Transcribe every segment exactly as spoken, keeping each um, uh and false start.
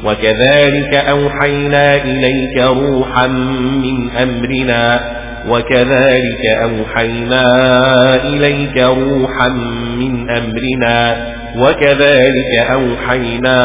وكذلك أوحينا إليك روحا من أمرنا وكذلك أوحينا إليك روحا من أمرنا وكذلك أوحينا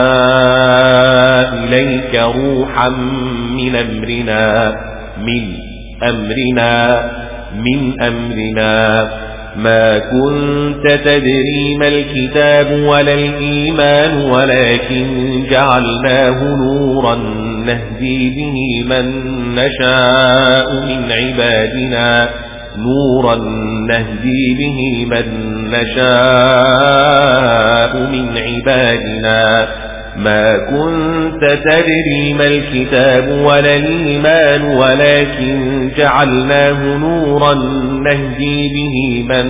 إليك روحا من أمرنا من أمرنا من أمرنا ما كنت تدري ما الكتاب ولا الإيمان ولكن جعلناه نورا نهدي به من نشاء من عبادنا نورا نهدي به من نشاء من عبادنا ما كنت تدري ما الكتاب ولا الإيمان ولكن جعلناه نورا نهدي به من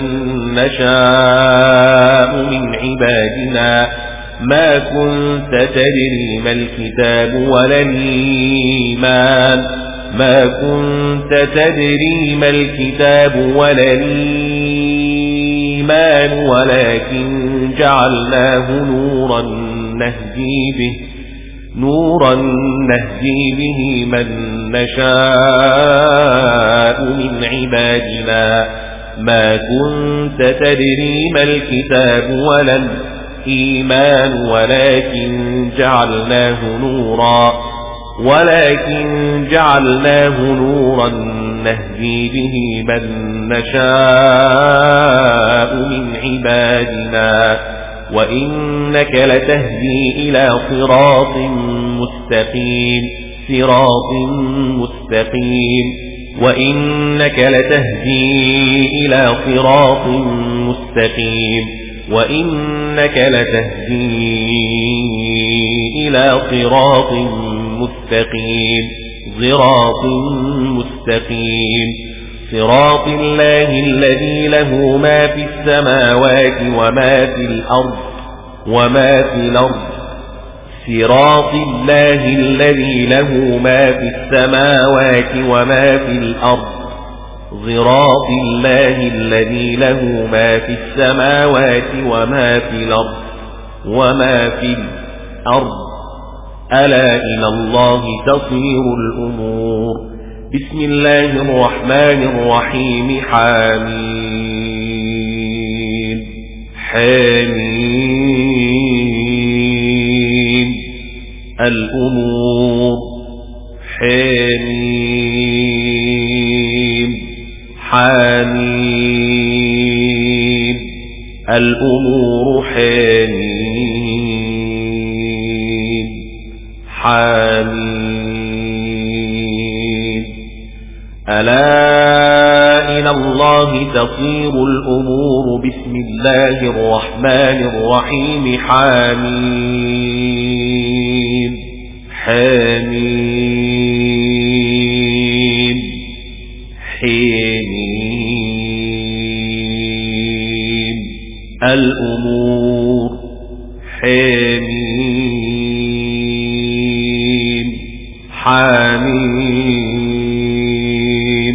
نشاء من عبادنا ما كنت تدري ما الكتاب ولا الإيمان ما كنت تدري ما الكتاب ولا الإيمان ولكن جعلناه نورا نهدي به نورا نهدي به من نشاء من عبادنا ما كنت تدري ما الكتاب ولا الإيمان ولكن جعلناه نورا ولكن جعلناه نورا نهدي به من نشاء من عبادنا وإنك لتهدي إلى صراط مستقيم صراط مستقيم وإنك لتهدي إلى صراط مستقيم وإنك لتهدي إلى صراط مستقيم صراط مستقيم صراط الله الذي له ما في السماوات وما في الأرض وما في الأرض صراط الله الذي له ما في السماوات وما في الأرض صراط الله الذي له ما في السماوات وما في الأرض وما في الأرض ألا إلى الله تصير الأمور بسم الله الرحمن الرحيم حميم حميم الأمور حميم حميم الأمور حميم حميم ألا إلى الله تصير الأمور بسم الله الرحمن الرحيم حميم حميم حميم الأمور حميم حميم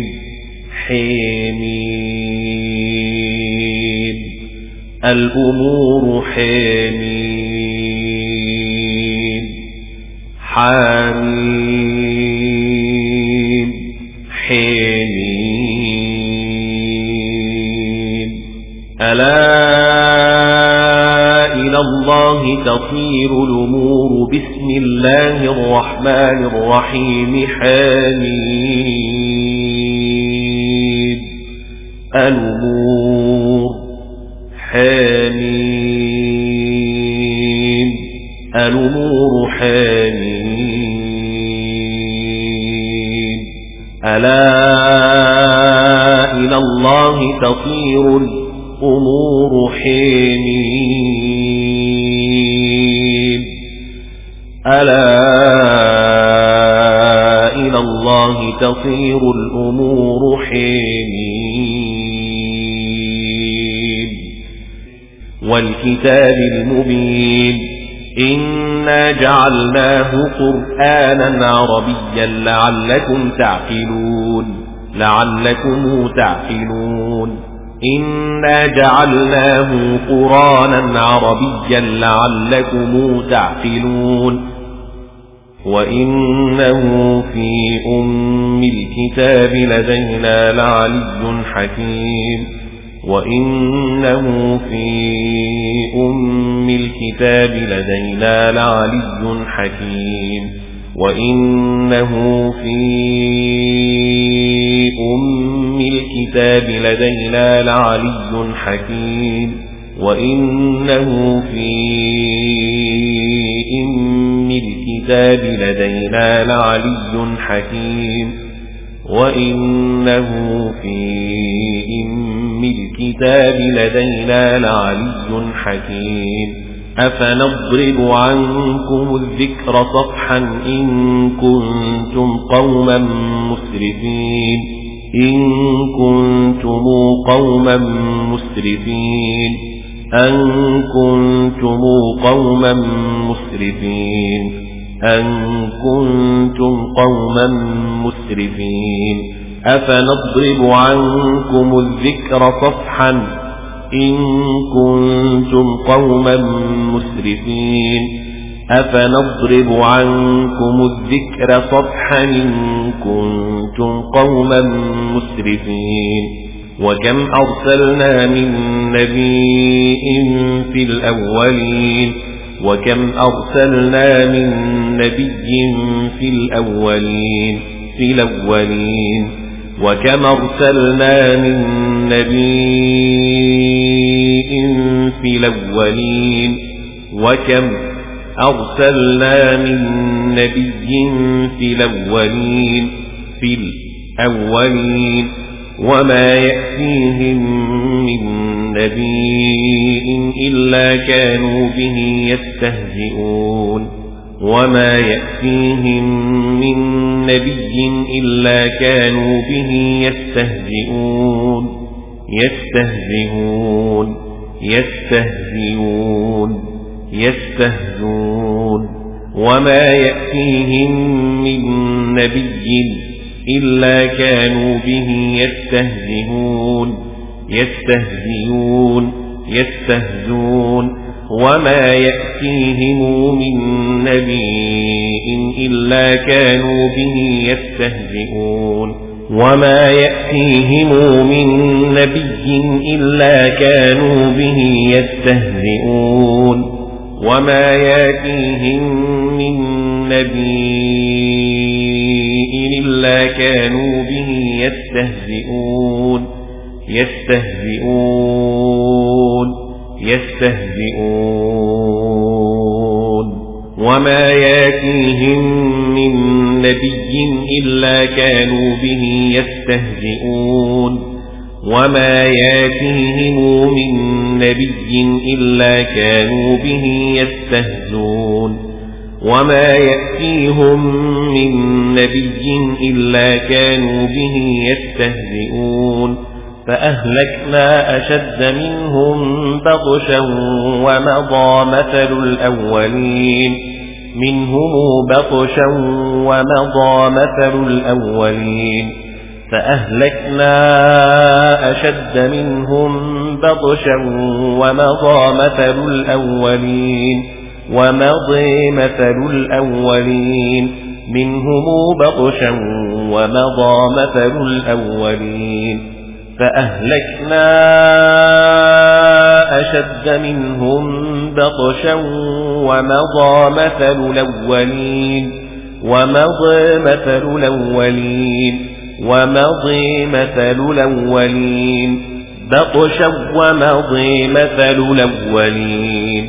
حميم الأمور حميم حميم حميم ألا إلى الله تصير الأمور بسم الله الرحمن الرحيم حميم الأمور حميم الأمور حميم ألا إلى الله تصير الأمور حميم ألا إلى الله تصير الأمور حميم والكتاب المبين إنا جعلناه قرآنا عربيا لعلكم تعقلون لعلكم تعقلون إنا جعلناه قرآنا عربيا لعلكم تعقلون وإنه في أم الكتاب لدينا لعلي حكيم وإنه في أم الكتاب لدينا لعلي حكيم وإنه في أم الكتاب لدينا لعلي حكيم وإنه في أم الكتاب لدينا لعلي حكيم وإنه في أم الكتاب لدينا لعلي حكيم أفنضرب عنكم الذكر صفحا إن كنتم قوما مسرفين إن كنتم قوما مسرفين أن كنتم قوما مسرفين أن كنتم قوما مسرفين أفنضرب عنكم الذكر صفحا إن كنتم قوما مسرفين أفنضرب عنكم الذكر صفحا إن كنتم قوما مسرفين وكم أرسلنا من نبي في الأولين وكم أرسلنا من نبي في الأولين في الأولين وكم أرسلنا من نبي في الأولين وكم أرسلنا من نبي في الأولين في الأولين وما يأتيهم من نبي إلا كانوا به يستهزئون وما يأتيهم من نبي إلا كانوا به يستهزئون يستهزئون يستهزئون يستهزئون وما يأتيهم من نبي إلا كانوا به يستهزئون يستهزئون يستهزئون وما يأتيهم من نبي إلا كانوا به يستهزئون وما يأتيهم من نبي إلا كانوا به يستهزئون وما يأتيهم من نبي إلا كانوا به يستهزئون يستهزئون يستهزئون وما يأتيهم من نبي إلا كانوا به يستهزئون وما يأتيهم من نبي إلا كانوا به يستهزئون وما يأتيهم من نبي إلا كانوا به يستهزئون فأهلكنا أشد منهم بطشا ومضى مثل الأولين منهم بطشا ومضى مثل الأولين فأهلكنا أشد منهم بطشا ومضى مثل الأولين ومضي مثل الأولين منهم بطشا ومضى مثل الأولين فأهلكنا أشد منهم بطشا ومضى مثل الأولين ومضي مثل الأولين ومضي مثل الأولين بطشا ومضي مثل الأولين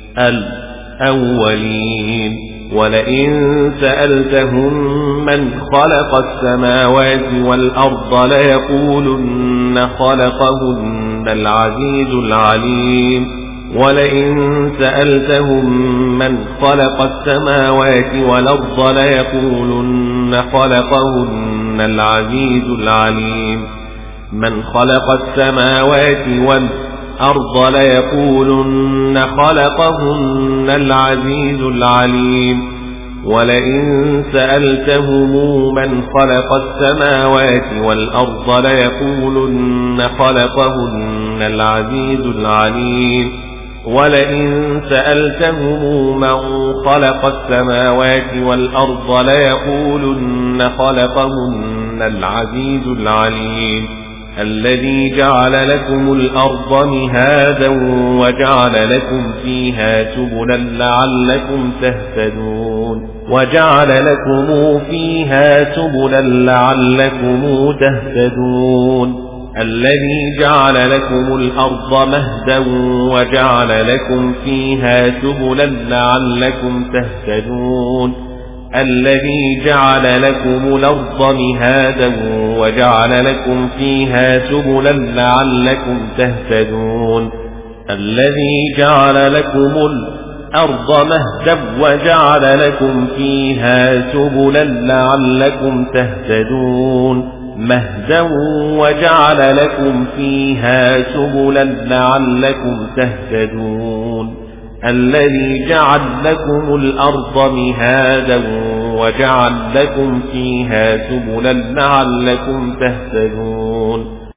الأولين ولئن سألتهم من خلق السماوات والأرض ليقولن خلقهن العزيز العليم ولئن سألتهم من خلق السماوات والأرض ليقولن خلقهن العزيز العليم من خلق السماوات والأرض ليقولن خلقهن العزيز العليم ولئن سألتهم من خلق السماوات والأرض ليقولن خلقهن العزيز العليم ولئن سألتهم من خلق السماوات والأرض ليقولن خلقهن العزيز العليم الذي جعل لكم الأرض مهادا وجعل لكم فيها سبلا لعلكم تهتدون وجعل لكم فيها سبلا لعلكم تهتدون الذي جعل لكم الأرض مهدا وجعل لكم فيها سبلا لعلكم تهتدون الذي جعل لكم الأرض مهادا وجعل لكم فيها سبلا لعلكم تهتدون الذي جعل لكم الأرض مهدا وجعل لكم فيها سبلا لعلكم تهتدون مهدا وجعل لكم فيها سبلا لعلكم تهتدون الذي جعل لكم الأرض مهادا وجعل لكم فيها سبلا لعلكم تهتدون